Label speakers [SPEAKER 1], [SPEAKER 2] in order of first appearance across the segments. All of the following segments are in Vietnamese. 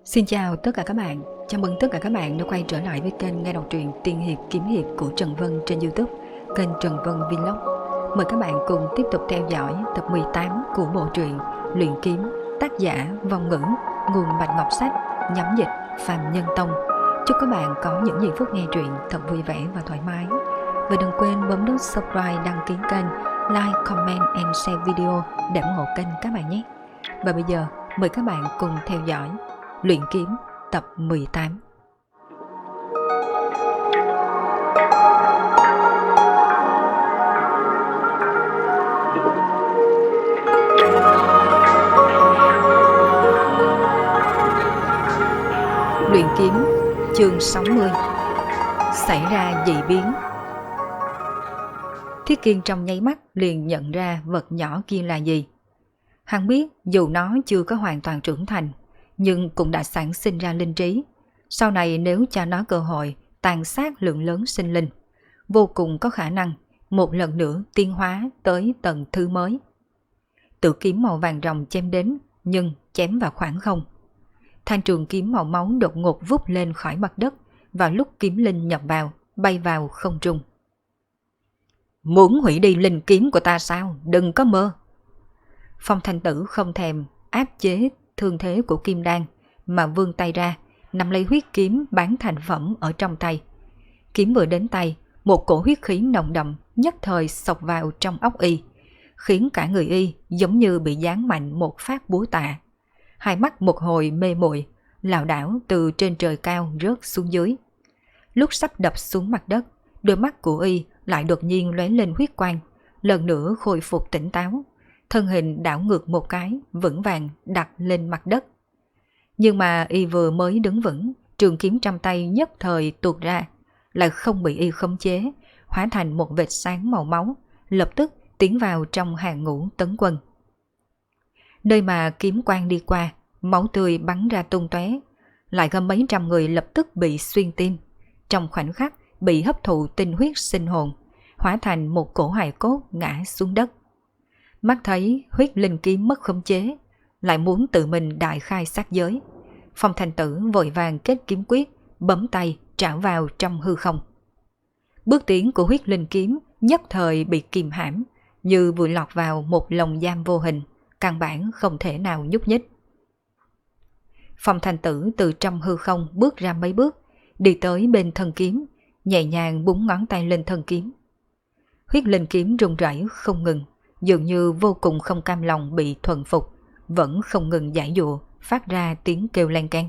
[SPEAKER 1] Xin chào tất cả các bạn, chào mừng tất cả các bạn đã quay trở lại với kênh nghe đọc truyện Tiên Hiệp Kiếm Hiệp của Trần Vân trên YouTube, kênh Trần Vân Vlog. Mời các bạn cùng tiếp tục theo dõi tập 18 của bộ truyện Luyện Kiếm, tác giả Vong Ngữ, nguồn Bạch Ngọc Sách, nhóm dịch Phàm Nhân Tông. Chúc các bạn có những giây phút nghe truyện thật vui vẻ và thoải mái. Và đừng quên bấm nút subscribe, đăng ký kênh, like, comment and share video để ủng hộ kênh các bạn nhé. Và bây giờ mời các bạn cùng theo dõi Luyện Kiếm tập 18. Luyện Kiếm chương 60. Xảy ra dị biến. Thiết Kiên trong nháy mắt liền nhận ra vật nhỏ kia là gì. Hắn biết dù nó chưa có hoàn toàn trưởng thành, nhưng cũng đã sản sinh ra linh trí. Sau này nếu cho nó cơ hội tàn sát lượng lớn sinh linh, vô cùng có khả năng một lần nữa tiến hóa tới tầng thứ mới. Tự kiếm màu vàng ròng chém đến, nhưng chém vào khoảng không. Thanh trường kiếm màu máu đột ngột vút lên khỏi mặt đất, vào lúc kiếm linh nhập vào, bay vào không trung. Muốn hủy đi linh kiếm của ta sao? Đừng có mơ. Phong Thanh Tử không thèm áp chế thương thế của Kim Đan, mà vươn tay ra, nắm lấy huyết kiếm bán thành phẩm ở trong tay. Kiếm vừa đến tay, một cổ huyết khí nồng đậm nhất thời xộc vào trong óc y, khiến cả người y giống như bị giáng mạnh một phát búa tạ. Hai mắt một hồi mê muội, lảo đảo từ trên trời cao rớt xuống dưới. Lúc sắp đập xuống mặt đất, đôi mắt của y lại đột nhiên lóe lên huyết quang, lần nữa khôi phục tỉnh táo. Thân hình đảo ngược một cái, vững vàng đặt lên mặt đất. Nhưng mà y vừa mới đứng vững, trường kiếm trong tay nhất thời tuột ra, lại không bị y khống chế, hóa thành một vệt sáng màu máu, lập tức tiến vào trong hàng ngũ tấn quân. Nơi mà kiếm quang đi qua, máu tươi bắn ra tung tóe, lại có mấy trăm người lập tức bị xuyên tim, trong khoảnh khắc bị hấp thụ tinh huyết sinh hồn, hóa thành một cổ hài cốt ngã xuống đất. Mắt thấy huyết linh kiếm mất khống chế, lại muốn tự mình đại khai sát giới. Phong Thanh Tử vội vàng kết kiếm quyết, bấm tay trảo vào trong hư không. Bước tiến của huyết linh kiếm nhất thời bị kìm hãm, như vừa lọt vào một lồng giam vô hình, căn bản không thể nào nhúc nhích. Phong Thanh Tử từ trong hư không bước ra mấy bước, đi tới bên thân kiếm, nhẹ nhàng búng ngón tay lên thân kiếm. Huyết linh kiếm rung rẩy không ngừng, dường như vô cùng không cam lòng bị thuần phục, vẫn không ngừng giãy giụa, phát ra tiếng kêu len keng.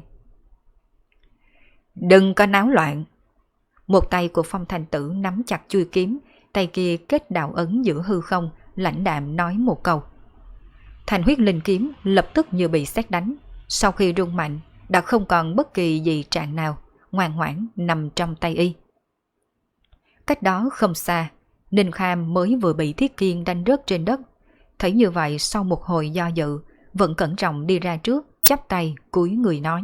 [SPEAKER 1] Đừng có náo loạn. Một tay của Phong Thanh Tử nắm chặt chuôi kiếm, tay kia kết đạo ấn giữa hư không, lãnh đạm nói một câu. Thành huyết linh kiếm lập tức như bị sét đánh, sau khi rung mạnh đã không còn bất kỳ gì trạng nào, ngoan ngoãn nằm trong tay y. Cách đó không xa, Ninh Kham mới vừa bị Thiết Kiên đánh rớt trên đất. Thấy như vậy, sau một hồi do dự, vẫn cẩn trọng đi ra trước, chắp tay cúi người nói.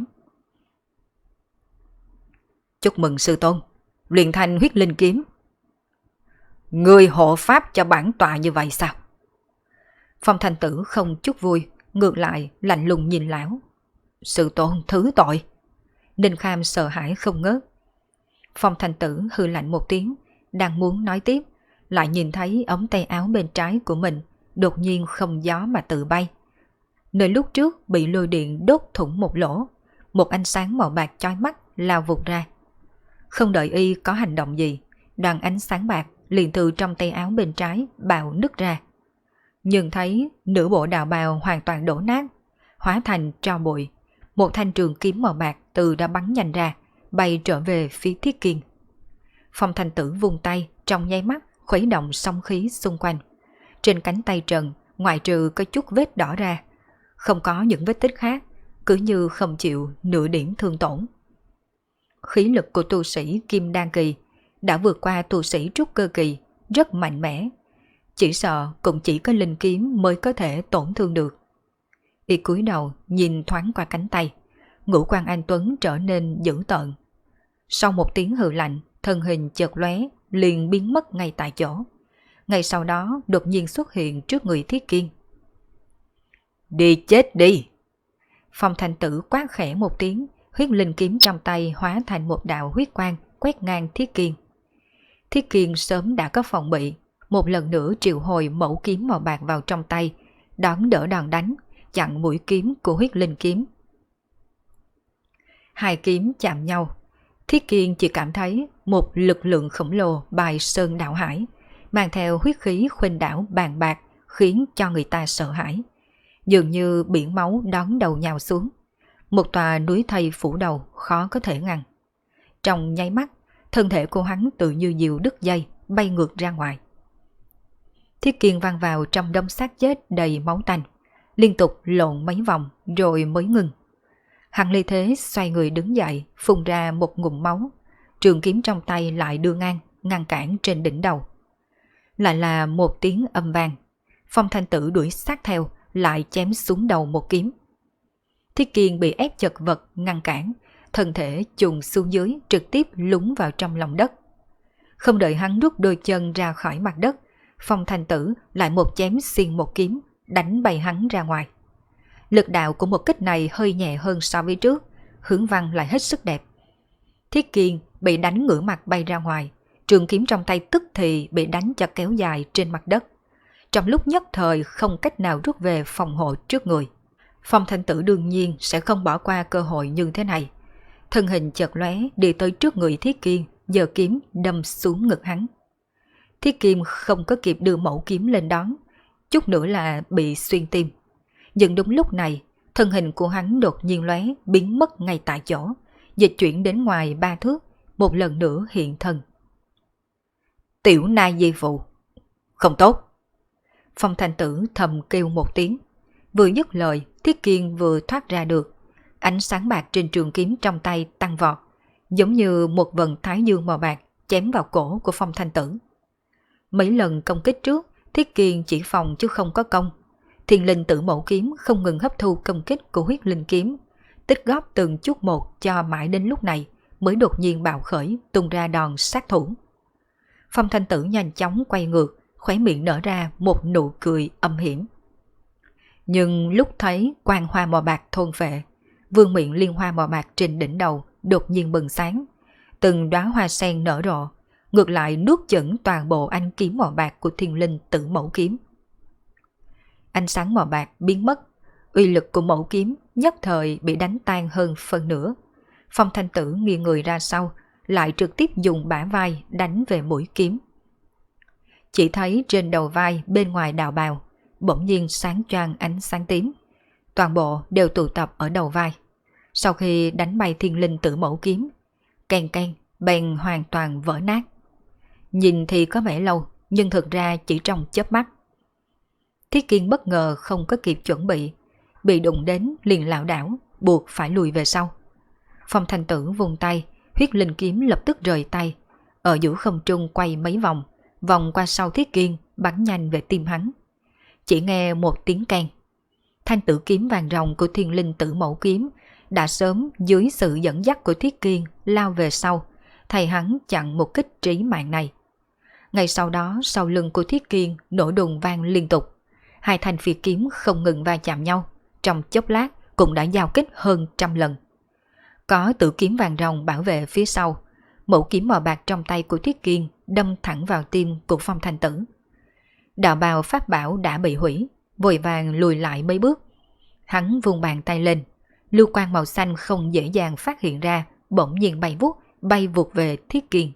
[SPEAKER 1] Chúc mừng sư tôn, luyện thành huyết linh kiếm. Người hộ pháp cho bản tọa như vậy sao? Phong Thanh Tử không chút vui, ngược lại lạnh lùng nhìn lão. Sư tôn thứ tội. Ninh Kham sợ hãi không ngớt. Phong Thanh Tử hừ lạnh một tiếng, đang muốn nói tiếp, lại nhìn thấy ống tay áo bên trái của mình đột nhiên không gió mà tự bay. Nơi lúc trước bị lôi điện đốt thủng một lỗ, một ánh sáng màu bạc chói mắt lao vụt ra. Không đợi y có hành động gì, đoàn ánh sáng bạc liền từ trong tay áo bên trái bạo nứt ra. Nhưng thấy nửa bộ đạo bào hoàn toàn đổ nát, hóa thành tro bụi. Một thanh trường kiếm màu bạc từ đã bắn nhanh ra, bay trở về phía Thiết Kiên. Phong Thanh Tử vung tay, trong nháy mắt khuấy động sóng khí xung quanh. Trên cánh tay trần, ngoại trừ có chút vết đỏ ra, không có những vết tích khác, cứ như không chịu nửa điểm thương tổn. Khí lực của tu sĩ Kim Đan Kỳ đã vượt qua tu sĩ Trúc Cơ Kỳ, rất mạnh mẽ. Chỉ sợ cũng chỉ có linh kiếm mới có thể tổn thương được. Y cúi đầu nhìn thoáng qua cánh tay, ngũ quan anh Tuấn trở nên dữ tợn. Sau một tiếng hừ lạnh, thân hình chợt lóe, liền biến mất ngay tại chỗ. Ngay sau đó đột nhiên xuất hiện trước người Thiết Kiên. Đi chết đi! Phong Thanh Tử quát khẽ một tiếng, huyết linh kiếm trong tay hóa thành một đạo huyết quang quét ngang Thiết Kiên. Thiết Kiên sớm đã có phòng bị, một lần nữa triệu hồi mẫu kiếm màu bạc vào trong tay, đón đỡ đòn đánh, chặn mũi kiếm của huyết linh kiếm. Hai kiếm chạm nhau, Thiết Kiên chỉ cảm thấy một lực lượng khổng lồ bài sơn đảo hải, mang theo huyết khí khuynh đảo bàn bạc, khiến cho người ta sợ hãi. Dường như biển máu đón đầu nhào xuống, một tòa núi thây phủ đầu khó có thể ngăn. Trong nháy mắt, thân thể của hắn tự như diều đứt dây, bay ngược ra ngoài. Thiết Kiên văng vào trong đống xác chết đầy máu tanh, liên tục lộn mấy vòng rồi mới ngừng. Hắn ly thế xoay người đứng dậy, phun ra một ngụm máu, trường kiếm trong tay lại đưa ngang, ngăn cản trên đỉnh đầu. Lại là một tiếng âm vang, Phong Thanh Tử đuổi sát theo, lại chém xuống đầu một kiếm. Thiết Kiên bị ép chật vật ngăn cản, thân thể chùng xuống dưới trực tiếp lún vào trong lòng đất. Không đợi hắn rút đôi chân ra khỏi mặt đất, Phong Thanh Tử lại một chém xuyên một kiếm, đánh bay hắn ra ngoài. Lực đạo của một kích này hơi nhẹ hơn so với trước, hướng văn lại hết sức đẹp. Thiết Kiên bị đánh ngửa mặt bay ra ngoài, trường kiếm trong tay tức thì bị đánh cho kéo dài trên mặt đất. Trong lúc nhất thời không cách nào rút về phòng hộ trước người. Phong Thanh Tử đương nhiên sẽ không bỏ qua cơ hội như thế này. Thân hình chợt lóe đi tới trước người Thiết Kiên, giơ kiếm đâm xuống ngực hắn. Thiết Kiên không có kịp đưa mẫu kiếm lên đón, chút nữa là bị xuyên tim. Nhưng đúng lúc này, thân hình của hắn đột nhiên lóe biến mất ngay tại chỗ, dịch chuyển đến ngoài 3 thước, một lần nữa hiện thân. Tiểu Nai Di Phụ, không tốt. Phong Thanh Tử thầm kêu một tiếng. Vừa dứt lời, Thiết Kiên vừa thoát ra được. Ánh sáng bạc trên trường kiếm trong tay tăng vọt, giống như một vần thái dương màu bạc chém vào cổ của Phong Thanh Tử. Mấy lần công kích trước, Thiết Kiên chỉ phòng chứ không có công. Thiên linh tử mẫu kiếm không ngừng hấp thu công kích của huyết linh kiếm, tích góp từng chút một cho mãi đến lúc này mới đột nhiên bạo khởi tung ra đòn sát thủ. Phong Thanh Tử nhanh chóng quay ngược, khóe miệng nở ra một nụ cười âm hiểm. Nhưng lúc thấy quang hoa màu bạc thôn phệ, vương miện liên hoa màu bạc trên đỉnh đầu đột nhiên bừng sáng, từng đóa hoa sen nở rộ, ngược lại nuốt chửng toàn bộ ánh kiếm màu bạc của thiên linh tử mẫu kiếm. Ánh sáng màu bạc biến mất, uy lực của mẫu kiếm nhất thời bị đánh tan hơn phần nửa. Phong Thanh Tử nghiêng người ra sau, lại trực tiếp dùng bả vai đánh về mũi kiếm. Chỉ thấy trên đầu vai bên ngoài đạo bào bỗng nhiên sáng choang ánh sáng tím, toàn bộ đều tụ tập ở đầu vai. Sau khi đánh bay thiên linh tử mẫu kiếm, keng keng bèn hoàn toàn vỡ nát. Nhìn thì có vẻ lâu, nhưng thực ra chỉ trong chớp mắt. Thiết Kiên bất ngờ không có kịp chuẩn bị đụng đến liền lảo đảo, buộc phải lùi về sau. Phong Thanh Tử vung tay, huyết linh kiếm lập tức rời tay, ở giữa không trung quay mấy vòng, vòng qua sau Thiết Kiên, bắn nhanh về tim hắn. Chỉ nghe một tiếng keng, thanh tử kiếm vàng ròng của thiên linh tử mẫu kiếm đã sớm dưới sự dẫn dắt của Thiết Kiên lao về sau, thay hắn chặn một kích trí mạng này. Ngay sau đó, sau lưng của Thiết Kiên nổ đùng vang liên tục, hai thanh phi kiếm không ngừng va chạm nhau, trong chốc lát cũng đã giao kích hơn 100 lần. Có tử kiếm vàng ròng bảo vệ phía sau, mẫu kiếm màu bạc trong tay của Thiết Kiên đâm thẳng vào tim của Phong Thanh Tử. Đạo bào pháp bảo đã bị hủy, vội vàng lùi lại mấy bước. Hắn vung bàn tay lên, lưu quang màu xanh không dễ dàng phát hiện ra, bỗng nhiên bay vụt về Thiết Kiên.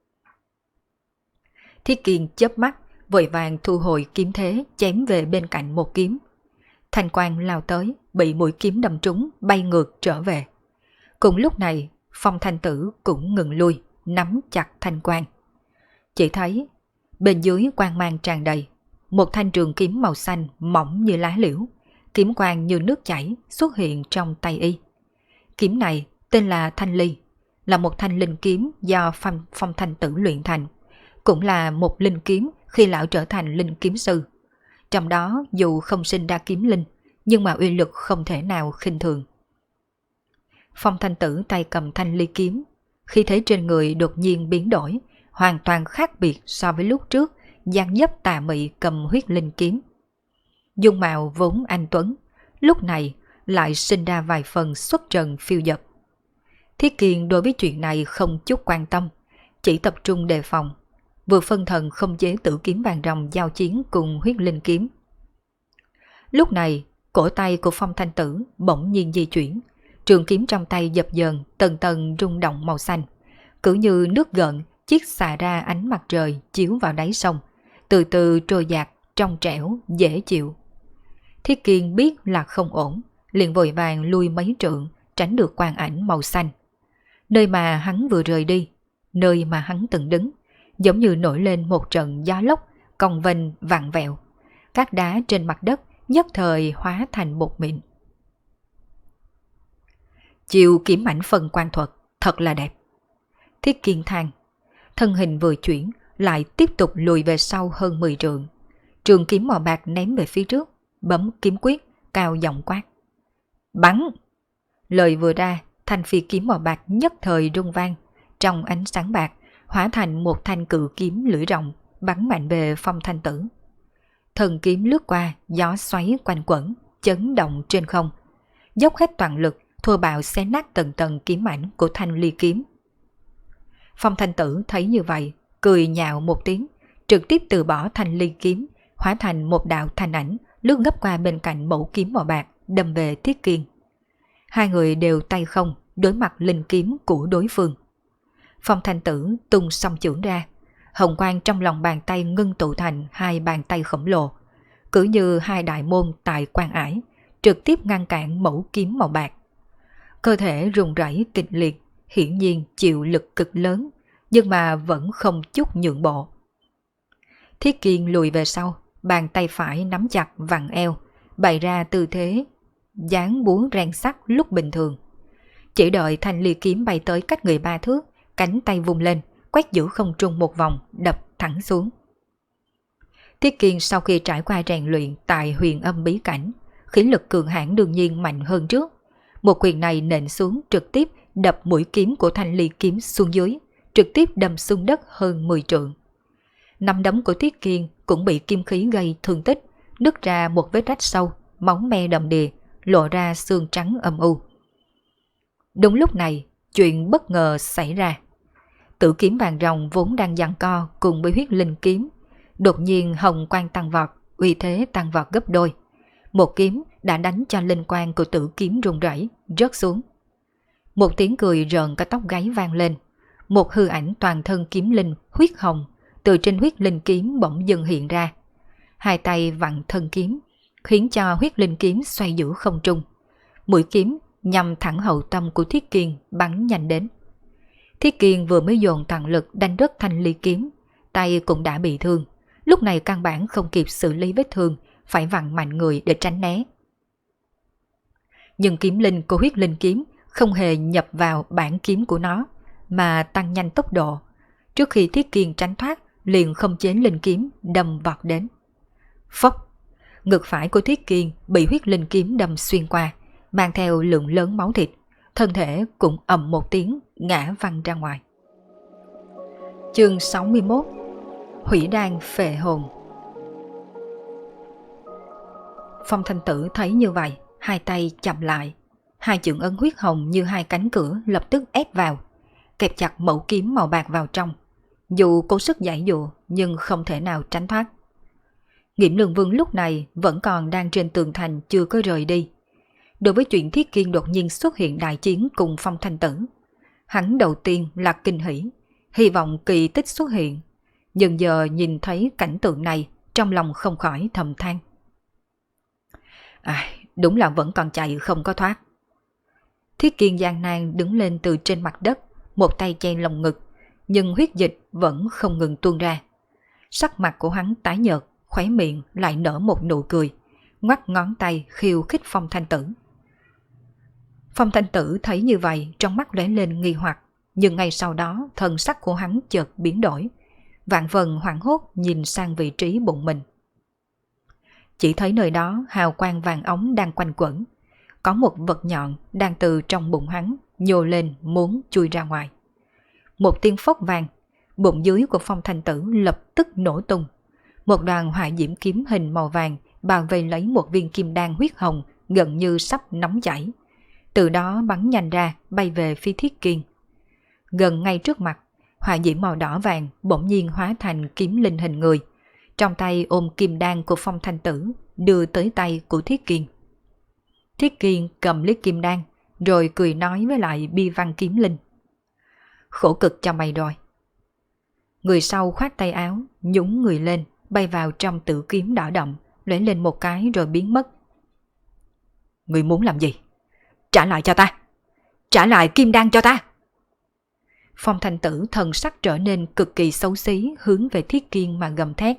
[SPEAKER 1] Thiết Kiên chớp mắt, vội vàng thu hồi kiếm thế chém về bên cạnh một kiếm. Thanh quang lao tới, bị mũi kiếm đâm trúng, bay ngược trở về. Cùng lúc này, Phong Thanh Tử cũng ngừng lui, nắm chặt thanh quang. Chỉ thấy bên dưới quang mang tràn đầy, một thanh trường kiếm màu xanh mỏng như lá liễu, kiếm quang như nước chảy xuất hiện trong tay y. Kiếm này tên là Thanh Ly, là một thanh linh kiếm do Phong Thanh Tử luyện thành, cũng là một linh kiếm khi lão trở thành linh kiếm sư. Trong đó dù không sinh ra kiếm linh, nhưng mà uy lực không thể nào khinh thường. Phong Thanh Tử tay cầm thanh ly kiếm, khí thế trên người đột nhiên biến đổi, hoàn toàn khác biệt so với lúc trước dáng dấp tà mị cầm huyết linh kiếm. Dung mạo vốn anh tuấn, lúc này lại sinh ra vài phần xuất trần phiêu dật. Thiết Kiên đối với chuyện này không chút quan tâm, chỉ tập trung đề phòng, vừa phân thần không chế tử kiếm vàng rồng giao chiến cùng huyết linh kiếm. Lúc này, cổ tay của Phong Thanh Tử bỗng nhiên di chuyển, trường kiếm trong tay dập dờn tầng tầng rung động màu xanh, cứ như nước gợn chiết xạ ra ánh mặt trời chiếu vào đáy sông, từ từ trôi dạt, trong trẻo, dễ chịu. Thiết Kiên biết là không ổn, liền vội vàng lui mấy trượng, tránh được quang ảnh màu xanh. Nơi mà hắn vừa rời đi, nơi mà hắn từng đứng, giống như nổi lên một trận gió lốc, cong vênh vặn vẹo. Các đá trên mặt đất nhất thời hóa thành bột mịn. Chiều kiếm ảnh phân quan thuật thật là đẹp. Thiết Kiên than, thân hình vừa chuyển lại tiếp tục lùi về sau hơn 10 trượng. Trường kiếm màu bạc ném về phía trước, bấm kiếm quyết, cao giọng quát. Bắn! Lời vừa ra, thanh phi kiếm màu bạc nhất thời rung vang, trong ánh sáng bạc hóa thành một thanh cự kiếm lưỡi rộng, bắn mạnh về Phong Thanh Tử. Thần kiếm lướt qua, gió xoáy quanh quẩn, chấn động trên không, dốc hết toàn lực thô bạo xé nát tầng tầng kiếm ảnh của thanh ly kiếm. Phong Thanh Tử thấy như vậy, cười nhạo một tiếng, trực tiếp từ bỏ thanh ly kiếm, hóa thành một đạo thanh ảnh lướt gấp qua bên cạnh mẫu kiếm màu bạc, đâm về Thiết Kiên. Hai người đều tay không đối mặt linh kiếm của đối phương. Phong Thanh Tử tung song chưởng ra, hồng quang trong lòng bàn tay ngưng tụ thành hai bàn tay khổng lồ, cứ như hai đại môn tại quan ải, trực tiếp ngăn cản mẫu kiếm màu bạc. Cơ thể rung rẩy kịch liệt, hiển nhiên chịu lực cực lớn, nhưng mà vẫn không chút nhượng bộ. Thiết Kiên lùi về sau, bàn tay phải nắm chặt vặn eo, bày ra tư thế dáng búa rèn sắt lúc bình thường. Chỉ đợi thanh ly kiếm bay tới cách người 3 thước, cánh tay vung lên, quét giữ không trung một vòng, đập thẳng xuống. Thiết Kiên sau khi trải qua rèn luyện tại Huyền Âm bí cảnh, khí lực cường hãn đương nhiên mạnh hơn trước. Một quyền này nện xuống trực tiếp đập mũi kiếm của thanh ly kiếm xuống dưới, trực tiếp đâm xuống đất hơn 10 trượng. Nắm đấm của Thiết Kiên cũng bị kim khí gây thương tích, nứt ra một vết rách sâu, máu me đầm đìa, lộ ra xương trắng âm u. Đúng lúc này, chuyện bất ngờ xảy ra. Tử kiếm vàng rồng vốn đang giằng co cùng với huyết linh kiếm, đột nhiên hồng quang tăng vọt, uy thế tăng vọt gấp đôi. Một kiếm đã đánh cho linh quang của tử kiếm rung rẩy, rớt xuống. Một tiếng cười rợn cả tóc gáy vang lên. Một hư ảnh toàn thân kiếm linh huyết hồng từ trên huyết linh kiếm bỗng dưng hiện ra. Hai tay vặn thân kiếm, khiến cho huyết linh kiếm xoay giữ không trung. Mũi kiếm nhằm thẳng hậu tâm của Thiết Kiên bắn nhanh đến. Thiết Kiên vừa mới dồn toàn lực đánh rớt thanh ly kiếm, tay cũng đã bị thương. Lúc này căn bản không kịp xử lý vết thương, phải vặn mạnh người để tránh né. Nhưng kiếm linh của huyết linh kiếm không hề nhập vào bản kiếm của nó, mà tăng nhanh tốc độ. Trước khi Thiết Kiên tránh thoát, liền không chế linh kiếm đâm vọt đến. Phốc! Ngực phải của Thiết Kiên bị huyết linh kiếm đâm xuyên qua, mang theo lượng lớn máu thịt, thân thể cũng ầm một tiếng ngã văng ra ngoài. Chương 61: Hủy đan phệ hồn. Phong Thanh Tử thấy như vậy, hai tay chậm lại, hai chưởng ấn huyết hồng như hai cánh cửa lập tức ép vào, kẹp chặt mẩu kiếm màu bạc vào trong. Dù cố sức giãy dụa nhưng không thể nào tránh thoát. Nghiễm Lương Vương lúc này vẫn còn đang trên tường thành chưa có rời đi. Đối với chuyện Thiết Kiên đột nhiên xuất hiện đại chiến cùng Phong Thanh Tử, hắn đầu tiên là kinh hỉ, hy vọng kỳ tích xuất hiện. Nhưng giờ nhìn thấy cảnh tượng này, trong lòng không khỏi thầm than. Đúng là vẫn còn chạy không có thoát. Thiết Kiên gian nan đứng lên từ trên mặt đất, một tay che lồng ngực, nhưng huyết dịch vẫn không ngừng tuôn ra. Sắc mặt của hắn tái nhợt, khóe miệng lại nở một nụ cười, ngoắc ngón tay khiêu khích Phong Thanh Tử. Phong Thanh Tử thấy như vậy, trong mắt lóe lên nghi hoặc, nhưng ngay sau đó thần sắc của hắn chợt biến đổi, vạn vần hoảng hốt nhìn sang vị trí bụng mình. Chỉ thấy nơi đó hào quang vàng óng đang quanh quẩn, có một vật nhọn đang từ trong bụng hắn nhô lên muốn chui ra ngoài. Một tiếng phốc vang, bụng dưới của Phong Thanh Tử lập tức nổ tung. Một đoàn hỏa diễm kiếm hình màu vàng bao vây lấy một viên kim đan huyết hồng gần như sắp nóng chảy. Từ đó bắn nhanh ra bay về phía Thiết Kiên. Gần ngay trước mặt, hỏa diễm màu đỏ vàng bỗng nhiên hóa thành kiếm linh hình người. Trong tay ôm kim đan của Phong Thanh Tử đưa tới tay của Thiết Kiên. Thiết Kiên cầm lấy kim đan rồi cười nói với lại Bi Văn kiếm linh. Khổ cực cho mày rồi. Người sau khoát tay áo, nhúng người lên, bay vào trong tử kiếm đỏ đậm, lóe lên một cái rồi biến mất. Người muốn làm gì? Trả lại cho ta! Trả lại kim đan cho ta! Phong Thanh Tử thần sắc trở nên cực kỳ xấu xí hướng về Thiết Kiên mà gầm thét.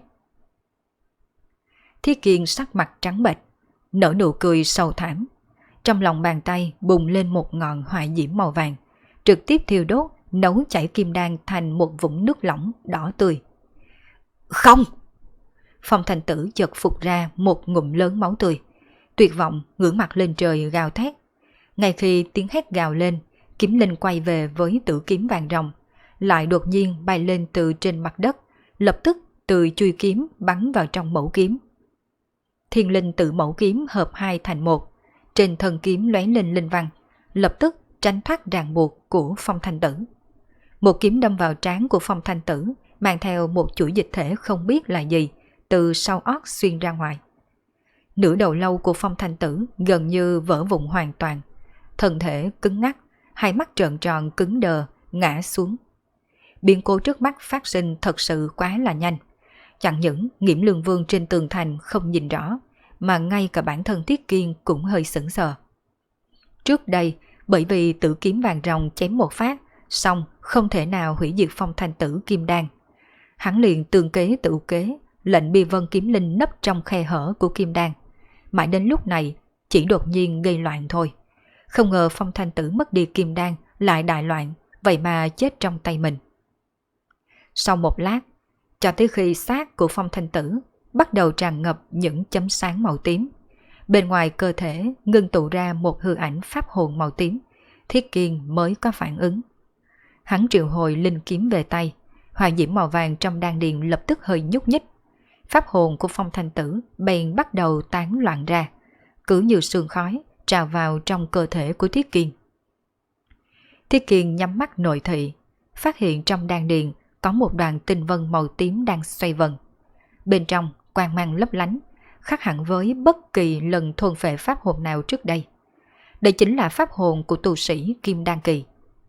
[SPEAKER 1] Thiết Kiên sắc mặt trắng bệch, nở nụ cười sầu thảm. Trong lòng bàn tay bùng lên một ngọn hỏa diễm màu vàng, trực tiếp thiêu đốt, nấu chảy kim đan thành một vũng nước lỏng đỏ tươi. Không! Phong Thanh Tử chợt phục ra một ngụm lớn máu tươi, tuyệt vọng ngửa mặt lên trời gào thét. Ngay khi tiếng hét gào lên, kiếm linh quay về với tử kiếm vàng ròng, lại đột nhiên bay lên từ trên mặt đất, lập tức từ chui kiếm bắn vào trong mẫu kiếm. Thiên linh tự mẫu kiếm hợp hai thành một, trên thân kiếm lóe lên linh văn, lập tức tránh thoát ràng buộc của Phong Thanh Tử. Một kiếm đâm vào trán của Phong Thanh Tử, mang theo một chuỗi dịch thể không biết là gì, từ sau ót xuyên ra ngoài. Nửa đầu lâu của Phong Thanh Tử gần như vỡ vụn hoàn toàn, thân thể cứng ngắc, hai mắt trợn tròn cứng đờ, ngã xuống. Biến cố trước mắt phát sinh thật sự quá là nhanh. Chẳng những Nghiễm Lương Vương trên tường thành không nhìn rõ, mà ngay cả bản thân Thiết Kiên cũng hơi sững sờ. Trước đây, bởi vì tử kiếm vàng ròng chém một phát, xong không thể nào hủy diệt Phong Thanh Tử kim đan. Hắn liền tường kế tự kế, lệnh Bi Vân kiếm linh nấp trong khe hở của kim đan. Mãi đến lúc này, chỉ đột nhiên gây loạn thôi. Không ngờ Phong Thanh Tử mất đi kim đan lại đại loạn, vậy mà chết trong tay mình. Sau một lát, cho tới khi xác của Phong Thanh Tử bắt đầu tràn ngập những chấm sáng màu tím, bên ngoài cơ thể ngưng tụ ra một hư ảnh pháp hồn màu tím, Thiết Kiên mới có phản ứng. Hắn triệu hồi linh kiếm về tay, hỏa diễm màu vàng trong đan điền lập tức hơi nhúc nhích. Pháp hồn của Phong Thanh Tử bèn bắt đầu tán loạn ra, cứ như sương khói trào vào trong cơ thể của Thiết Kiên. Thiết Kiên nhắm mắt nội thị, phát hiện trong đan điền có một đoàn tinh vân màu tím đang xoay vần. Bên trong quang mang lấp lánh, khác hẳn với bất kỳ lần thôn phệ pháp hồn nào trước đây. Đây chính là pháp hồn của tu sĩ Kim Đan Kỳ.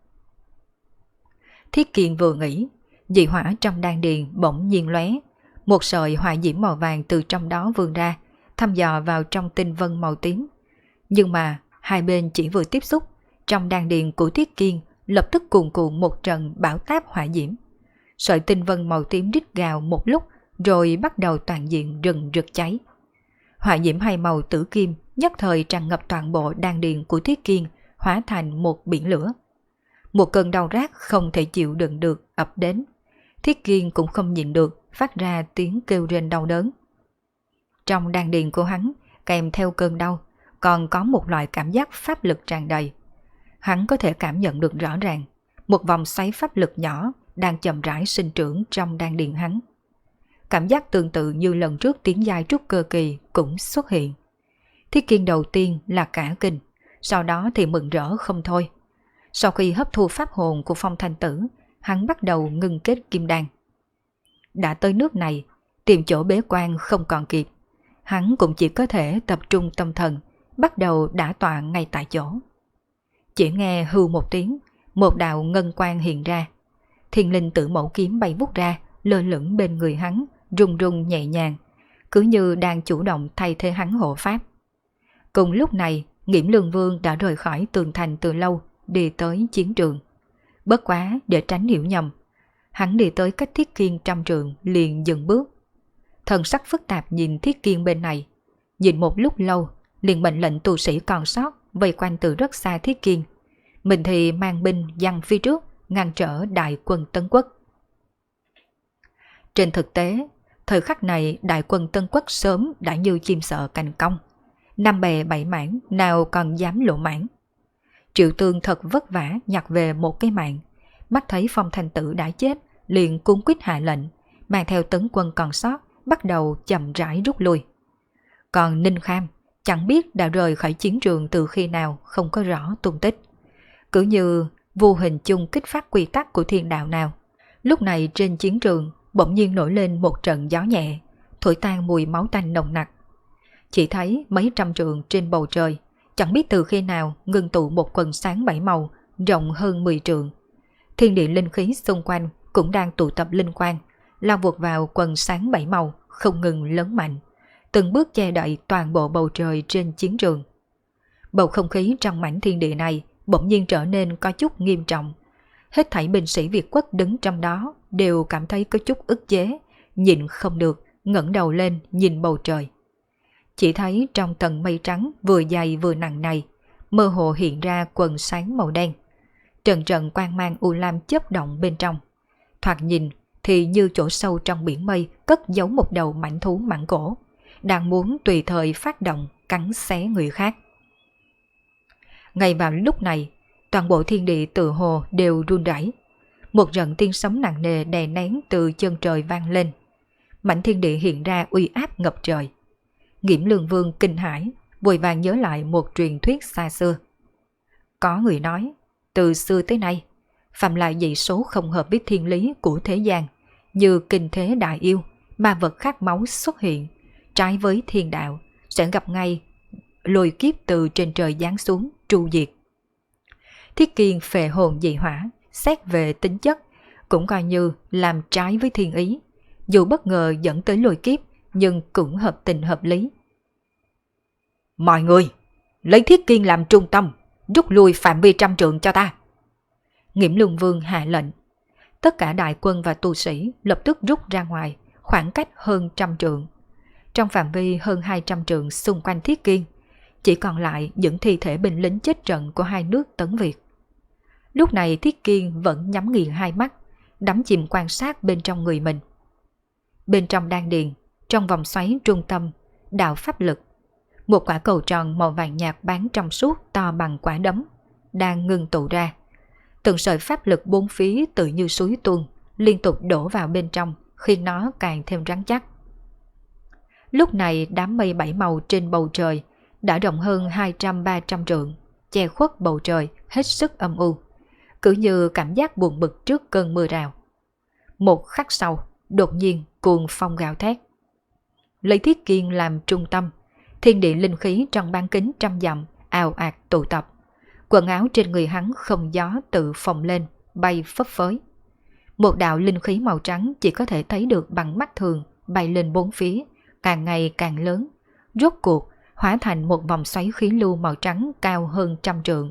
[SPEAKER 1] Thiết Kiên vừa nghĩ, dị hỏa trong đan điền bỗng nhiên lóe, một sợi hỏa diễm màu vàng từ trong đó vươn ra, thăm dò vào trong tinh vân màu tím. Nhưng mà hai bên chỉ vừa tiếp xúc, trong đan điền của Thiết Kiên lập tức cuồn cuộn một trận bão táp hỏa diễm. Sợi tinh vân màu tím rít gào một lúc rồi bắt đầu toàn diện rừng rực cháy. Hỏa diễm hai màu tử kim nhất thời tràn ngập toàn bộ đan điền của Thiết Kiên, hóa thành một biển lửa. Một cơn đau rát không thể chịu đựng được ập đến. Thiết Kiên cũng không nhịn được, phát ra tiếng kêu rên đau đớn. Trong đan điền của hắn, kèm theo cơn đau, còn có một loại cảm giác pháp lực tràn đầy. Hắn có thể cảm nhận được rõ ràng, một vòng xoáy pháp lực nhỏ đang chậm rãi sinh trưởng trong đan điền hắn. Cảm giác tương tự như lần trước tiến giai trúc cơ kỳ cũng xuất hiện. Thiết Kiên đầu tiên là cả kinh, sau đó thì mừng rỡ không thôi. Sau khi hấp thu pháp hồn của Phong Thanh Tử, hắn bắt đầu ngưng kết kim đan. Đã tới nước này, tìm chỗ bế quan không còn kịp. Hắn cũng chỉ có thể tập trung tâm thần, bắt đầu đả tọa ngay tại chỗ. Chỉ nghe hưu một tiếng, một đạo ngân quang hiện ra. Thiên linh tử mẫu kiếm bay vút ra, lơ lửng bên người hắn, rung rung nhẹ nhàng, cứ như đang chủ động thay thế hắn hộ pháp. Cùng lúc này, Nghiễm Lương Vương đã rời khỏi tường thành từ lâu, đi tới chiến trường. Bất quá để tránh hiểu nhầm, hắn đi tới cách Thiết Kiên trăm trượng liền dừng bước. Thần sắc phức tạp nhìn Thiết Kiên bên này, nhìn một lúc lâu, liền mệnh lệnh tu sĩ còn sót vây quanh từ rất xa Thiết Kiên. Mình thì mang binh giăng phía trước, ngăn trở đại quân Tân Quốc. Trên thực tế, thời khắc này đại quân Tân Quốc sớm đã như chim sợ cành cong. Năm bè bảy mảng nào còn dám lộ mảng. Triệu Tương thật vất vả nhặt về một cái mạng, mắt thấy Phong Thanh Tử đã chết, liền cung quyết hạ lệnh, mang theo tấn quân còn sót, bắt đầu chậm rãi rút lui. Còn Ninh Kham chẳng biết đã rời khỏi chiến trường từ khi nào không có rõ tung tích. Cứ như vô hình chung kích phát quy tắc của thiên đạo nào. Lúc này trên chiến trường bỗng nhiên nổi lên một trận gió nhẹ, thổi tan mùi máu tanh nồng nặc. Chỉ thấy mấy trăm trượng trên bầu trời, chẳng biết từ khi nào ngưng tụ một quần sáng bảy màu rộng hơn 10 trượng. Thiên địa linh khí xung quanh cũng đang tụ tập linh quang, lao vụt vào quần sáng bảy màu không ngừng lớn mạnh, từng bước che đậy toàn bộ bầu trời trên chiến trường. Bầu không khí trong mảnh thiên địa này bỗng nhiên trở nên có chút nghiêm trọng. Hết thảy binh sĩ Việt quốc đứng trong đó đều cảm thấy có chút ức chế, nhịn không được, ngẩng đầu lên nhìn bầu trời. Chỉ thấy trong tầng mây trắng vừa dày vừa nặng này, mơ hồ hiện ra quần sáng màu đen. Trận trận quang mang u lam chớp động bên trong. Thoạt nhìn thì như chỗ sâu trong biển mây cất giấu một đầu mãnh thú mãng cổ, đang muốn tùy thời phát động cắn xé người khác. Ngay vào lúc này, toàn bộ thiên địa tự hồ đều run rẩy. Một trận tiếng sấm nặng nề đè nén từ chân trời vang lên. Mảnh thiên địa hiện ra uy áp ngập trời. Nghiễm Lương Vương kinh hãi, vội vàng nhớ lại một truyền thuyết xa xưa. Có người nói, từ xưa tới nay, phạm lại dãy số không hợp với thiên lý của thế gian, như kinh thế đại yêu, ma vật khát máu xuất hiện, trái với thiên đạo, sẽ gặp ngay lôi kiếp từ trên trời giáng xuống, tru diệt. Thiết Kiên phệ hồn dị hỏa, xét về tính chất, cũng coi như làm trái với thiên ý, dù bất ngờ dẫn tới lôi kiếp, nhưng cũng hợp tình hợp lý. Mọi người, lấy Thiết Kiên làm trung tâm, rút lui phạm vi 100 trượng cho ta. Nghiễm Lương Vương hạ lệnh. Tất cả đại quân và tu sĩ lập tức rút ra ngoài, khoảng cách hơn 100 trượng. Trong phạm vi hơn 200 trượng xung quanh Thiết Kiên, chỉ còn lại những thi thể binh lính chết trận của hai nước Tấn Việt. Lúc này Thiết Kiên vẫn nhắm nghiền hai mắt, đắm chìm quan sát bên trong người mình. Bên trong đan điền, trong vòng xoáy trung tâm, đạo pháp lực, một quả cầu tròn màu vàng nhạt bán trong suốt to bằng quả đấm, đang ngưng tụ ra. Từng sợi pháp lực bốn phía tự như suối tuôn, liên tục đổ vào bên trong, khiến nó càng thêm rắn chắc. Lúc này đám mây bảy màu trên bầu trời đã rộng hơn 200-300 trượng, che khuất bầu trời hết sức âm u, cứ như cảm giác buồn bực trước cơn mưa rào. Một khắc sau, đột nhiên cuồng phong gào thét. Lấy Thiết Kiên làm trung tâm, thiên địa linh khí trong bán kính 100 dặm ào ạt tụ tập. Quần áo trên người hắn không gió tự phồng lên, bay phấp phới. Một đạo linh khí màu trắng chỉ có thể thấy được bằng mắt thường bay lên bốn phía, càng ngày càng lớn, rốt cuộc hóa thành một vòng xoáy khí lưu màu trắng cao hơn 100 trượng.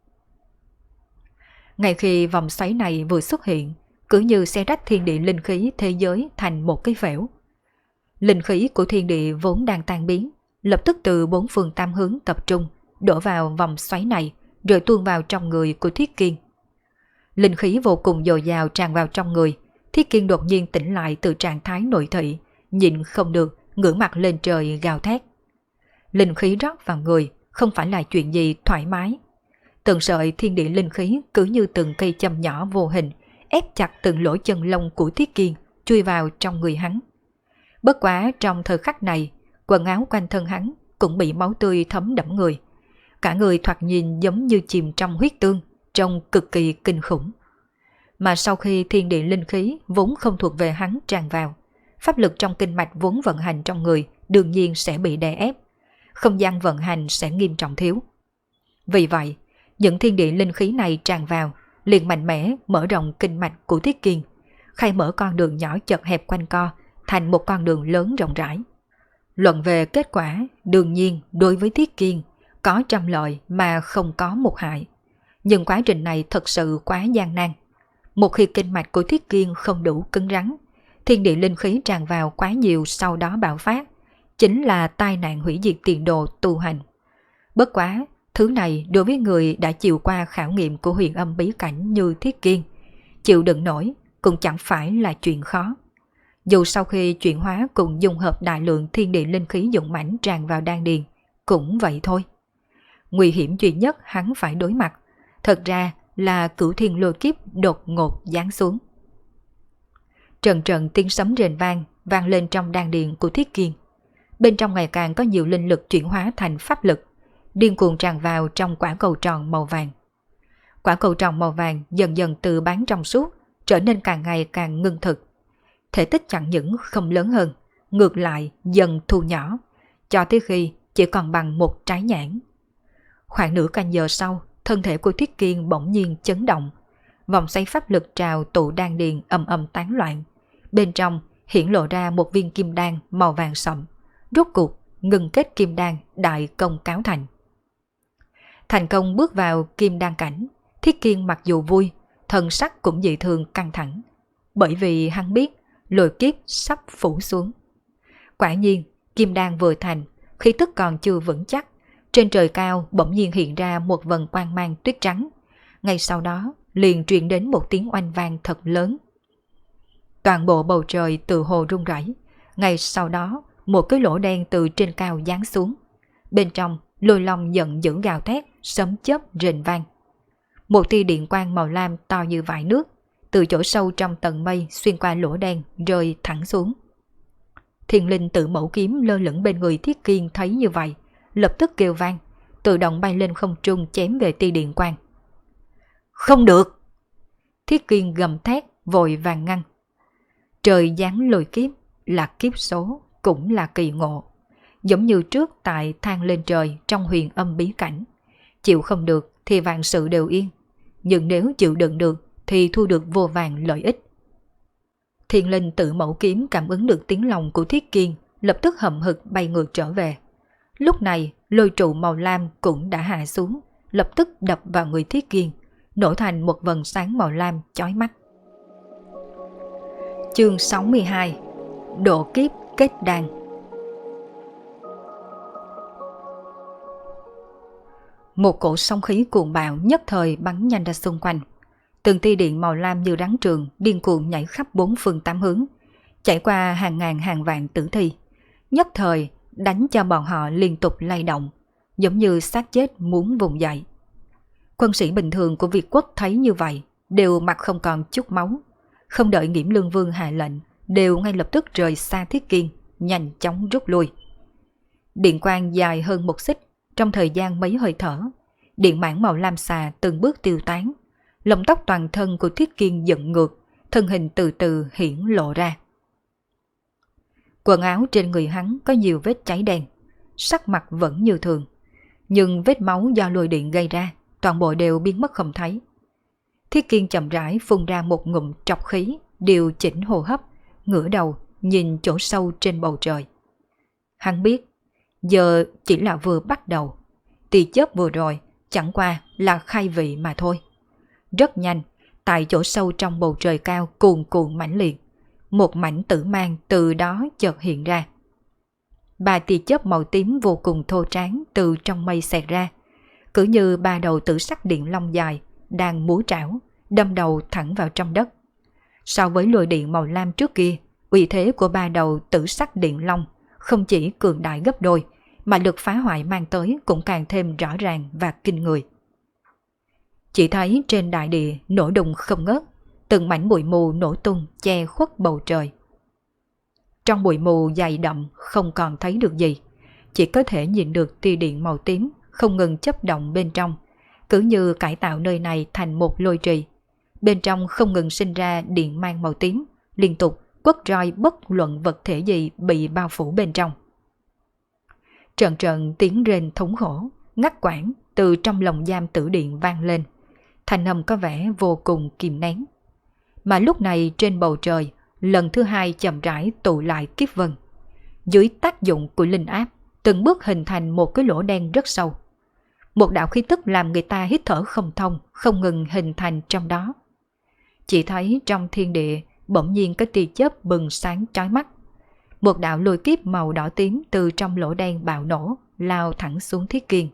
[SPEAKER 1] Ngay khi vòng xoáy này vừa xuất hiện, cứ như xé rách thiên địa linh khí thế giới thành một cái phễu. Linh khí của thiên địa vốn đang tan biến, lập tức từ bốn phương tám hướng tập trung, đổ vào vòng xoáy này, rồi tuôn vào trong người của Thiết Kiên. Linh khí vô cùng dồi dào tràn vào trong người, Thiết Kiên đột nhiên tỉnh lại từ trạng thái nội thị, nhịn không được, ngửa mặt lên trời gào thét. Linh khí rót vào người, không phải là chuyện gì thoải mái. Từng sợi thiên địa linh khí cứ như từng cây châm nhỏ vô hình, ép chặt từng lỗ chân lông của Thiết Kiên, chui vào trong người hắn. Bất quá trong thời khắc này, quần áo quanh thân hắn cũng bị máu tươi thấm đẫm người. Cả người thoạt nhìn giống như chìm trong huyết tương, trông cực kỳ kinh khủng. Mà sau khi thiên địa linh khí vốn không thuộc về hắn tràn vào, pháp lực trong kinh mạch vốn vận hành trong người đương nhiên sẽ bị đè ép, không gian vận hành sẽ nghiêm trọng thiếu. Vì vậy, những thiên địa linh khí này tràn vào, liền mạnh mẽ mở rộng kinh mạch của Thiết Kiên, khai mở con đường nhỏ chật hẹp quanh co thành một con đường lớn rộng rãi. Luận về kết quả, đương nhiên đối với Thiết Kiên có trăm lợi mà không có một hại. Nhưng quá trình này thật sự quá gian nan. Một khi kinh mạch của Thiết Kiên không đủ cứng rắn, thiên địa linh khí tràn vào quá nhiều sau đó bạo phát, chính là tai nạn hủy diệt tiền đồ tu hành. Bất quá, thứ này đối với người đã chịu qua khảo nghiệm của huyền âm bí cảnh như Thiết Kiên, chịu đựng nổi cũng chẳng phải là chuyện khó. Dù sau khi chuyển hóa cùng dung hợp đại lượng thiên địa linh khí dũng mãnh tràn vào đan điền, cũng vậy thôi. Nguy hiểm duy nhất hắn phải đối mặt, thật ra là cửu thiên lôi kiếp đột ngột giáng xuống. Trận trận tiếng sấm rền vang lên trong đan điền của Thiết Kiên. Bên trong ngày càng có nhiều linh lực chuyển hóa thành pháp lực, điên cuồng tràn vào trong quả cầu tròn màu vàng. Quả cầu tròn màu vàng dần dần từ bán trong suốt trở nên càng ngày càng ngưng thực. Thể tích chẳng những không lớn hơn, ngược lại dần thu nhỏ, cho tới khi chỉ còn bằng một trái nhãn. Khoảng nửa canh giờ sau, thân thể của Thiết Kiên bỗng nhiên chấn động. Vòng xoáy pháp lực trào tụ đan điền ầm ầm tán loạn. Bên trong hiển lộ ra một viên kim đan màu vàng sậm. Rốt cuộc, ngừng kết kim đan đại công cáo thành. Thành công bước vào kim đan cảnh, Thiết Kiên mặc dù vui, thần sắc cũng dị thường căng thẳng. Bởi vì hắn biết lôi kiếp sắp phủ xuống. Quả nhiên, kim đan vừa thành, khí tức còn chưa vững chắc. Trên trời cao bỗng nhiên hiện ra một vần quang mang tuyết trắng. Ngay sau đó liền truyền đến một tiếng oanh vang thật lớn. Toàn bộ bầu trời từ hồ rung rẩy. Ngay sau đó một cái lỗ đen từ trên cao giáng xuống. Bên trong Lôi Long giận dữ gào thét, sấm chớp rền vang. Một tia điện quang màu lam to như vại nước từ chỗ sâu trong tầng mây xuyên qua lỗ đen rơi thẳng xuống. Thiên Linh Tự Mẫu kiếm lơ lửng bên người Thiết Kiên thấy như vậy, lập tức kêu vang, tự động bay lên không trung chém về tia điện quang. Không được! Thiết Kiên gầm thét vội vàng ngăn. Trời giáng lôi kiếp là kiếp số, cũng là kỳ ngộ. Giống như trước tại thang lên trời trong huyền âm bí cảnh. Chịu không được thì vạn sự đều yên, nhưng nếu chịu đựng được thì thu được vô vàn lợi ích. Thiên Linh Tự Mẫu kiếm cảm ứng được tiếng lòng của Thiết Kiên, lập tức hậm hực bay ngược trở về. Lúc này lôi trụ màu lam cũng đã hạ xuống, lập tức đập vào người Thiết Kiên, nổ thành một vầng sáng màu lam chói mắt. Chương 62: Độ kiếp kết đan. Một cổ sóng khí cuồng bạo nhất thời bắn nhanh ra xung quanh. Từng tia điện màu lam như rắn trường điên cuồng nhảy khắp bốn phương tám hướng, chạy qua hàng ngàn hàng vạn tử thi, nhất thời đánh cho bọn họ liên tục lay động, giống như xác chết muốn vùng dậy. Quân sĩ bình thường của Việt quốc thấy như vậy, đều mặt không còn chút máu, không đợi Nghiễm Lương Vương hạ lệnh, đều ngay lập tức rời xa Thiết Kiên, nhanh chóng rút lui. Điện quang dài hơn một xích, trong thời gian mấy hơi thở, điện mãn màu lam xà từng bước tiêu tán, lông tóc toàn thân của Thiết Kiên dựng ngược, thân hình từ từ hiển lộ ra. Quần áo trên người hắn có nhiều vết cháy đen, sắc mặt vẫn như thường, nhưng vết máu do lôi điện gây ra, toàn bộ đều biến mất không thấy. Thiết Kiên chậm rãi phun ra một ngụm trọc khí, điều chỉnh hô hấp, ngửa đầu nhìn chỗ sâu trên bầu trời. Hắn biết, giờ chỉ là vừa bắt đầu, tia chớp vừa rồi chẳng qua là khai vị mà thôi. Rất nhanh, tại chỗ sâu trong bầu trời cao cuồn cuộn mãnh liệt, một mảnh tử mang từ đó chợt hiện ra. Ba tia chớp màu tím vô cùng thô tráng từ trong mây xẹt ra, cứ như ba đầu tử sắc điện long dài đang múa trảo, đâm đầu thẳng vào trong đất. So với lôi điện màu lam trước kia, uy thế của ba đầu tử sắc điện long không chỉ cường đại gấp đôi, mà lực phá hoại mang tới cũng càng thêm rõ ràng và kinh người. Chỉ thấy trên đại địa nổ đùng không ngớt, từng mảnh bụi mù nổ tung che khuất bầu trời. Trong bụi mù dày đậm không còn thấy được gì, chỉ có thể nhìn được tia điện màu tím không ngừng chấp động bên trong, cứ như cải tạo nơi này thành một lôi trì. Bên trong không ngừng sinh ra điện mang màu tím, liên tục quất roi bất luận vật thể gì bị bao phủ bên trong. Trận trận tiếng rên thống khổ, ngắt quãng từ trong lồng giam tử điện vang lên, thanh âm có vẻ vô cùng kìm nén. Mà lúc này trên bầu trời, lần thứ hai chậm rãi tụ lại kiếp vân. Dưới tác dụng của linh áp, từng bước hình thành một cái lỗ đen rất sâu. Một đạo khí tức làm người ta hít thở không thông, không ngừng hình thành trong đó. Chỉ thấy trong thiên địa bỗng nhiên cái tia chớp bừng sáng chói mắt. Một đạo lôi kiếp màu đỏ tím từ trong lỗ đen bạo nổ, lao thẳng xuống Thiết Kiên.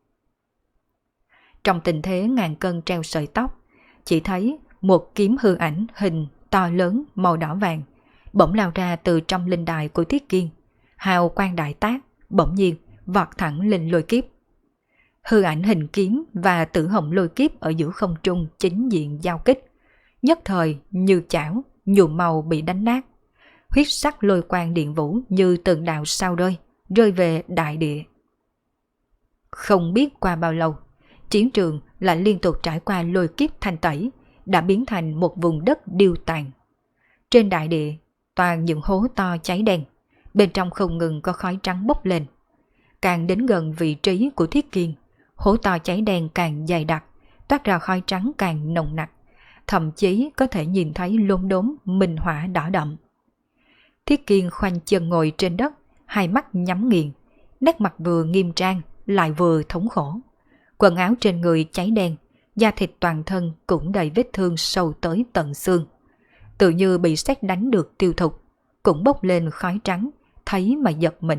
[SPEAKER 1] Trong tình thế ngàn cân treo sợi tóc, chỉ thấy một kiếm hư ảnh hình to lớn màu đỏ vàng bỗng lao ra từ trong linh đài của Thiết Kiên, hào quang đại tác, bỗng nhiên vọt thẳng lên lôi kiếp. Hư ảnh hình kiếm và tử hồng lôi kiếp ở giữa không trung chính diện giao kích, nhất thời như chảo, nhuộm màu bị đánh nát. Huyết sắc lôi quang điện vũ như từng đạo sao rơi, rơi về đại địa. Không biết qua bao lâu, chiến trường lại liên tục trải qua lôi kiếp thanh tẩy, đã biến thành một vùng đất điêu tàn. Trên đại địa, toàn những hố to cháy đen, bên trong không ngừng có khói trắng bốc lên. Càng đến gần vị trí của Thiết Kiên, hố to cháy đen càng dày đặc, toát ra khói trắng càng nồng nặc, thậm chí có thể nhìn thấy lốm đốm minh hỏa đỏ đậm. Thiết Kiên khoanh chân ngồi trên đất, hai mắt nhắm nghiền, nét mặt vừa nghiêm trang lại vừa thống khổ. Quần áo trên người cháy đen, da thịt toàn thân cũng đầy vết thương sâu tới tận xương. Tự như bị sét đánh được tiêu thục, cũng bốc lên khói trắng, thấy mà giật mình.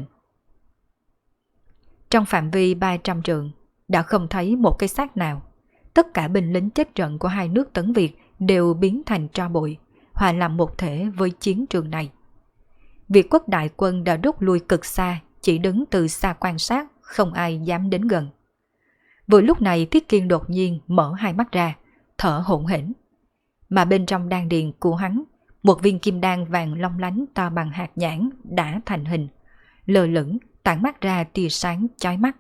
[SPEAKER 1] Trong phạm vi 300 trượng, đã không thấy một cái xác nào. Tất cả binh lính chết trận của hai nước Tấn Việt đều biến thành tro bụi, hòa làm một thể với chiến trường này. Việt quốc đại quân đã rút lui cực xa, chỉ đứng từ xa quan sát, không ai dám đến gần. Vừa lúc này Thiết Kiên đột nhiên mở hai mắt ra, thở hổn hển. Mà bên trong đan điền của hắn, một viên kim đan vàng long lánh to bằng hạt nhãn đã thành hình, lơ lửng tản mắt ra tia sáng chói mắt.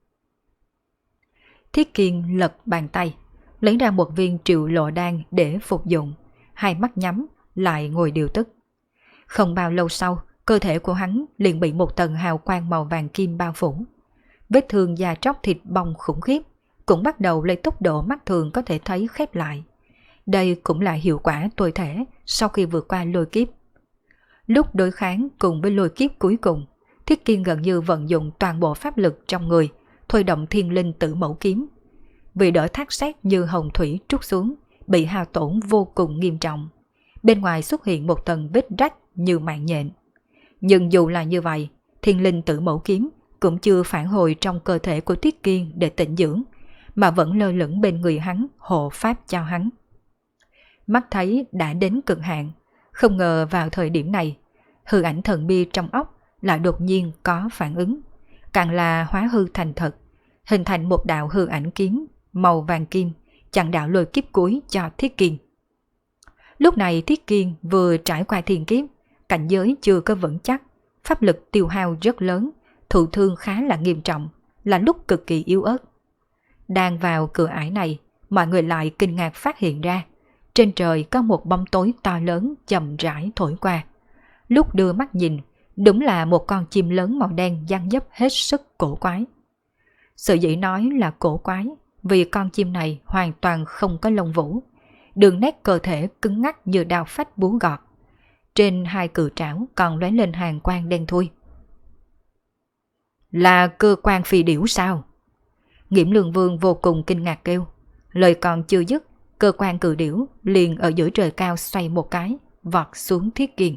[SPEAKER 1] Thiết Kiên lật bàn tay, lấy ra một viên triệu lộ đan để phục dụng, hai mắt nhắm, lại ngồi điều tức. Không bao lâu sau, cơ thể của hắn liền bị một tầng hào quang màu vàng kim bao phủ. Vết thương da tróc thịt bong khủng khiếp, cũng bắt đầu lấy tốc độ mắt thường có thể thấy khép lại. Đây cũng là hiệu quả tồi thể sau khi vượt qua lôi kiếp. Lúc đối kháng cùng với lôi kiếp cuối cùng, Thiết Kiên gần như vận dụng toàn bộ pháp lực trong người, thôi động thiên linh tử mẫu kiếm. Vì đỡ thác sét như hồng thủy trút xuống, bị hao tổn vô cùng nghiêm trọng. Bên ngoài xuất hiện một tầng vết rách như mạng nhện. Nhưng dù là như vậy, thiên linh tử mẫu kiếm cũng chưa phản hồi trong cơ thể của Thiết Kiên để tĩnh dưỡng, mà vẫn lơ lửng bên người hắn hộ pháp cho hắn. Mắt thấy đã đến cực hạn, không ngờ vào thời điểm này, hư ảnh thần bi trong óc lại đột nhiên có phản ứng, càng là hóa hư thành thật, hình thành một đạo hư ảnh kiếm màu vàng kim, chặn đạo lôi kiếp cuối cho Thiết Kiên. Lúc này Thiết Kiên vừa trải qua thiên kiếp, cảnh giới chưa có vững chắc, pháp lực tiêu hao rất lớn, thụ thương khá là nghiêm trọng, là lúc cực kỳ yếu ớt. Đang vào cửa ải này, mọi người lại kinh ngạc phát hiện ra, trên trời có một bóng tối to lớn chậm rãi thổi qua. Lúc đưa mắt nhìn, đúng là một con chim lớn màu đen giăng dấp hết sức cổ quái. Sự dĩ nói là cổ quái, vì con chim này hoàn toàn không có lông vũ, đường nét cơ thể cứng ngắc như đao phách búa gọt. Trên hai cự trảo còn lóe lên hàn quang đen thui. Là cơ quan phi điểu sao? Nghiễm Lương Vương vô cùng kinh ngạc kêu. Lời còn chưa dứt, cơ quan cự điểu liền ở giữa trời cao xoay một cái, vọt xuống Thiết Kiên.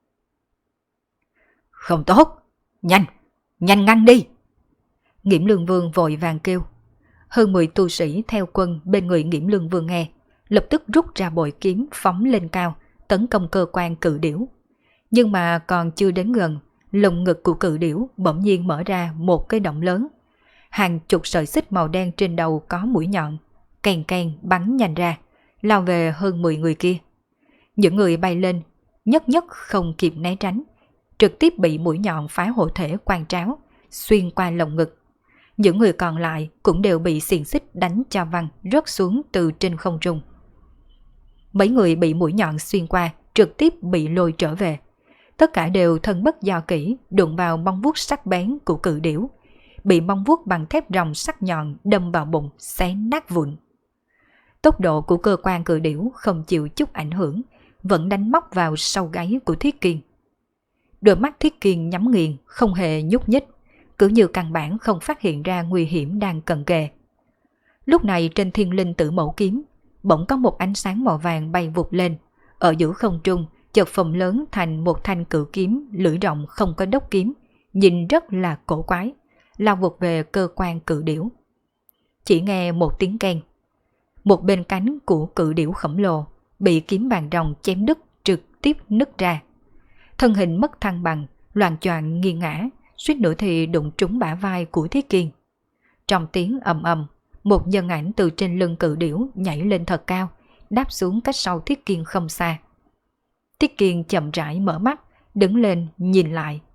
[SPEAKER 1] Không tốt! Nhanh! Nhanh ngăn đi! Nghiễm Lương Vương vội vàng kêu. Hơn 10 tu sĩ theo quân bên người Nghiễm Lương Vương nghe, lập tức rút ra bội kiếm phóng lên cao, tấn công cơ quan cự điểu. Nhưng mà còn chưa đến gần, lồng ngực của cự điểu bỗng nhiên mở ra một cái động lớn. Hàng chục sợi xích màu đen trên đầu có mũi nhọn, kèn kèn bắn nhanh ra, lao về hơn 10 người kia. Những người bay lên, nhất nhất không kịp né tránh, trực tiếp bị mũi nhọn phá hộ thể quan tráo, xuyên qua lồng ngực. Những người còn lại cũng đều bị xiềng xích đánh cho văng rớt xuống từ trên không trung. Mấy người bị mũi nhọn xuyên qua trực tiếp bị lôi trở về. Tất cả đều thân bất do kỹ đụng vào móng vuốt sắc bén của cự điểu, bị móng vuốt bằng thép ròng sắc nhọn đâm vào bụng xé nát vụn. Tốc độ của cơ quan cự điểu không chịu chút ảnh hưởng, vẫn đánh móc vào sau gáy của Thiết Kiên. Đôi mắt Thiết Kiên nhắm nghiền, không hề nhúc nhích, cứ như căn bản không phát hiện ra nguy hiểm đang cận kề. Lúc này trên thiên linh tử mẫu kiếm, bỗng có một ánh sáng màu vàng bay vụt lên, ở giữa không trung chợt phồng lớn thành một thanh cự kiếm lưỡi rộng không có đốc kiếm, nhìn rất là cổ quái, lao vụt về cơ quan cự điểu. Chỉ nghe một tiếng keng, một bên cánh của cự điểu khổng lồ bị kiếm vàng rồng chém đứt, trực tiếp nứt ra. Thân hình mất thăng bằng, loạng choạng nghiêng ngã, suýt nữa thì đụng trúng bả vai của Thiết Kiên. Trong tiếng ầm ầm, một nhân ảnh từ trên lưng cự điểu nhảy lên thật cao, đáp xuống cách sau Thiết Kiên không xa. Thiết Kiên chậm rãi mở mắt, đứng lên nhìn lại.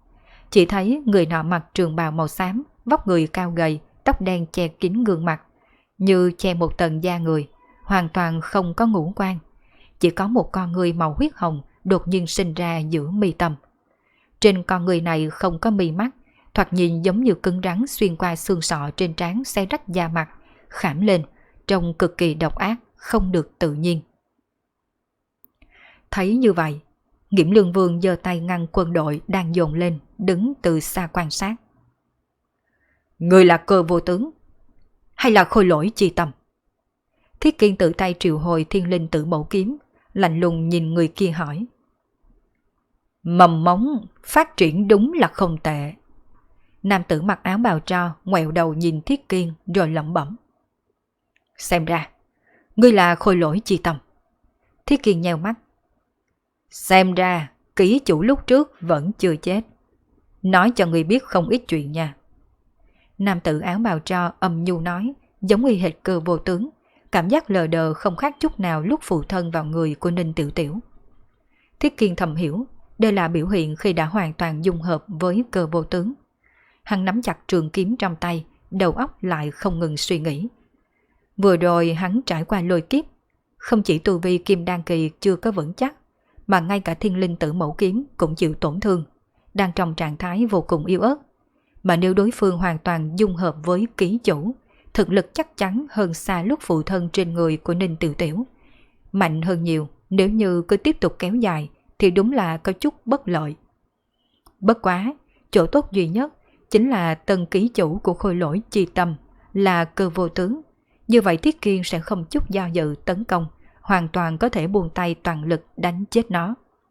[SPEAKER 1] Chỉ thấy người nọ mặc trường bào màu xám, vóc người cao gầy, tóc đen che kín gương mặt, như che một tầng da người, hoàn toàn không có ngũ quan. Chỉ có một con người màu huyết hồng đột nhiên sinh ra giữa mi tâm. Trên con người này không có mi mắt, thoạt nhìn giống như cứng rắn xuyên qua xương sọ trên trán xé rách da mặt, khảm lên, trông cực kỳ độc ác, không được tự nhiên. Thấy như vậy, Nghiễm Lương Vương giơ tay ngăn quân đội đang dồn lên, đứng từ xa quan sát. Người là Cơ Vô Tướng, hay là Khôi Lỗi Chi Tâm? Thiết Kiên tự tay triệu hồi Thiên Linh Tử Mẫu Kiếm, lạnh lùng nhìn người kia hỏi. Mầm móng phát triển đúng là không tệ. Nam tử mặc áo bào tro ngoẹo đầu nhìn Thiết Kiên rồi lẩm bẩm. Xem ra, ngươi là Khôi Lỗi Chi Tâm. Thiết Kiên nheo mắt. Xem ra, ký chủ lúc trước vẫn chưa chết. Nói cho ngươi biết không ít chuyện nha. Nam tử áo bào tro âm nhu nói, giống y hệt Cơ Vô Tướng, cảm giác lờ đờ không khác chút nào lúc phụ thân vào người của Ninh Tiểu Tiểu. Thiết Kiên thầm hiểu, đây là biểu hiện khi đã hoàn toàn dung hợp với Cơ Vô Tướng. Hắn nắm chặt trường kiếm trong tay, đầu óc lại không ngừng suy nghĩ. Vừa rồi hắn trải qua lôi kiếp, không chỉ tu vi Kim Đan Kỳ chưa có vững chắc, mà ngay cả Thiên Linh Tử Mẫu Kiếm cũng chịu tổn thương, đang trong trạng thái vô cùng yếu ớt. Mà nếu đối phương hoàn toàn dung hợp với ký chủ, thực lực chắc chắn hơn xa lúc phụ thân trên người của Ninh Tiểu Tiểu. Mạnh hơn nhiều, nếu như cứ tiếp tục kéo dài thì đúng là có chút bất lợi. Bất quá, chỗ tốt duy nhất chính là tân ký chủ của Khôi Lỗi Chi Tâm là Cơ Vô Tướng. Như vậy Thiết Kiên sẽ không chút do dự tấn công, hoàn toàn có thể buông tay toàn lực đánh chết nó.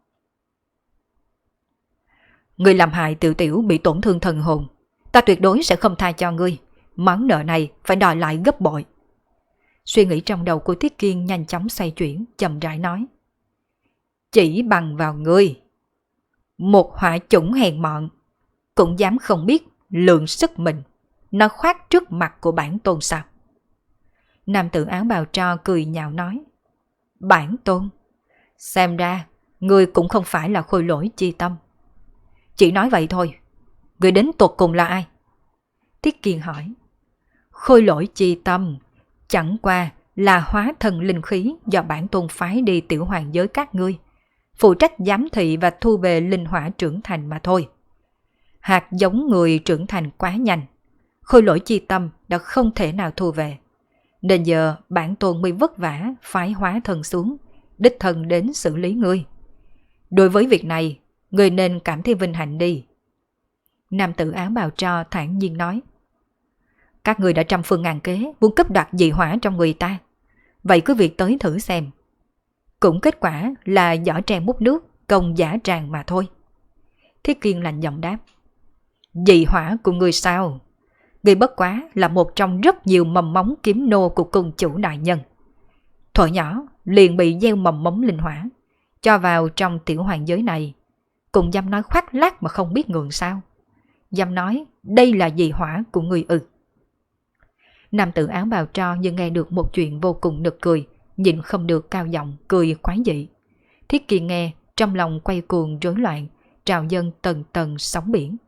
[SPEAKER 1] Ngươi làm hại Tiểu Tiểu bị tổn thương thần hồn, ta tuyệt đối sẽ không tha cho ngươi, món nợ này phải đòi lại gấp bội. Suy nghĩ trong đầu của Thiết Kiên nhanh chóng xoay chuyển, chậm rãi nói. Chỉ bằng vào ngươi, một hỏa chủng hèn mọn, cũng dám không biết lượng sức mình, nó khoát trước mặt của bản tôn sao? Nam tử áo bào tro cười nhạo nói. Bản tôn? Xem ra, ngươi cũng không phải là Khôi Lỗi Chi Tâm. Chỉ nói vậy thôi, ngươi đến tột cùng là ai? Thiết Kiên hỏi. Khôi Lỗi Chi Tâm chẳng qua là hóa thân linh khí do bản tôn phái đi tiểu hoàng giới các ngươi, phụ trách giám thị và thu về linh hỏa trưởng thành mà thôi. Hạt giống người trưởng thành quá nhanh, Khôi Lỗi Chi Tâm đã không thể nào thu về. Nên giờ bản tôn mới vất vả phái hóa thân xuống, đích thân đến xử lý ngươi. Đối với việc này, ngươi nên cảm thấy vinh hạnh đi. Nam tử áo bào tro thản nhiên nói. Các ngươi đã trăm phương ngàn kế muốn cướp đoạt dị hỏa trong người ta, vậy cứ việc tới thử xem. Cũng kết quả là giỏ tre múc nước, công giả tràng mà thôi. Thiết Kiên lạnh giọng đáp. Dị hỏa của ngươi sao? Ngươi bất quá là một trong rất nhiều mầm móng kiếm nô của cung chủ đại nhân. Thuở nhỏ liền bị gieo mầm móng linh hỏa, cho vào trong tiểu hoàng giới này, cũng dám nói khoác lác mà không biết ngượng sao? Dám nói đây là dị hỏa của ngươi ư? Nam tử áo bào tro như nghe được một chuyện vô cùng nực cười, nhịn không được cao giọng cười quái dị. Thiết Kiên nghe, trong lòng quay cuồng rối loạn, trào dâng tầng tầng sóng biển.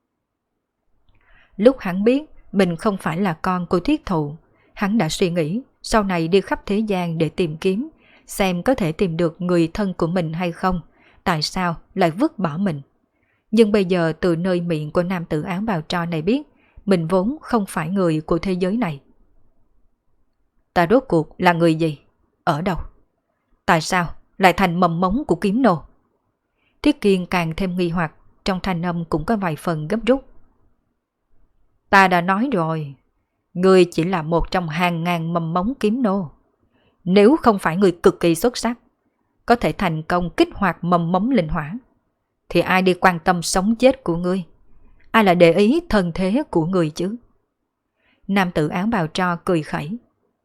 [SPEAKER 1] Lúc hắn biết mình không phải là con của Thiết Thụ, hắn đã suy nghĩ sau này đi khắp thế gian để tìm kiếm, xem có thể tìm được người thân của mình hay không, tại sao lại vứt bỏ mình. Nhưng bây giờ từ nơi miệng của nam tử áo bào tro này biết, mình vốn không phải người của thế giới này. Ta rốt cuộc là người gì? Ở đâu? Tại sao lại thành mầm móng của kiếm nô? Thiết Kiên càng thêm nghi hoặc, trong thanh âm cũng có vài phần gấp rút. Ta đã nói rồi, ngươi chỉ là một trong hàng ngàn mầm móng kiếm nô. Nếu không phải người cực kỳ xuất sắc, có thể thành công kích hoạt mầm móng linh hỏa, thì ai đi quan tâm sống chết của ngươi? Ai là để ý thân thế của ngươi chứ? Nam tử áo bào tro cười khẩy.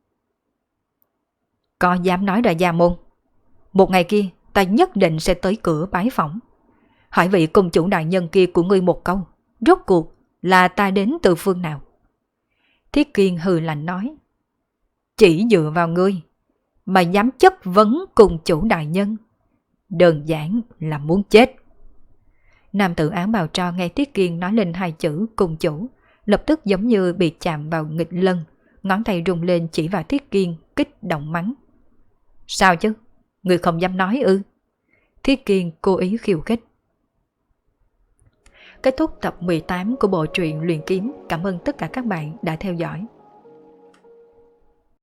[SPEAKER 1] Có dám nói ra gia môn, một ngày kia ta nhất định sẽ tới cửa bái phỏng, hỏi vị cung chủ đại nhân kia của ngươi một câu, rốt cuộc là ta đến từ phương nào? Thiết Kiên hừ lạnh nói. Chỉ dựa vào ngươi mà dám chất vấn cung chủ đại nhân, đơn giản là muốn chết. Nam tử áo bào tro nghe Tiết Kiên nói lên hai chữ cùng chủ, lập tức giống như bị chạm vào nghịch lân, ngón tay rung lên chỉ vào Tiết Kiên, kích động mắng. Sao chứ? Người không dám nói ư? Tiết Kiên cố ý khiêu khích. Kết thúc tập 18 của bộ truyện Luyện Kiếm. Cảm ơn tất cả các bạn đã theo dõi.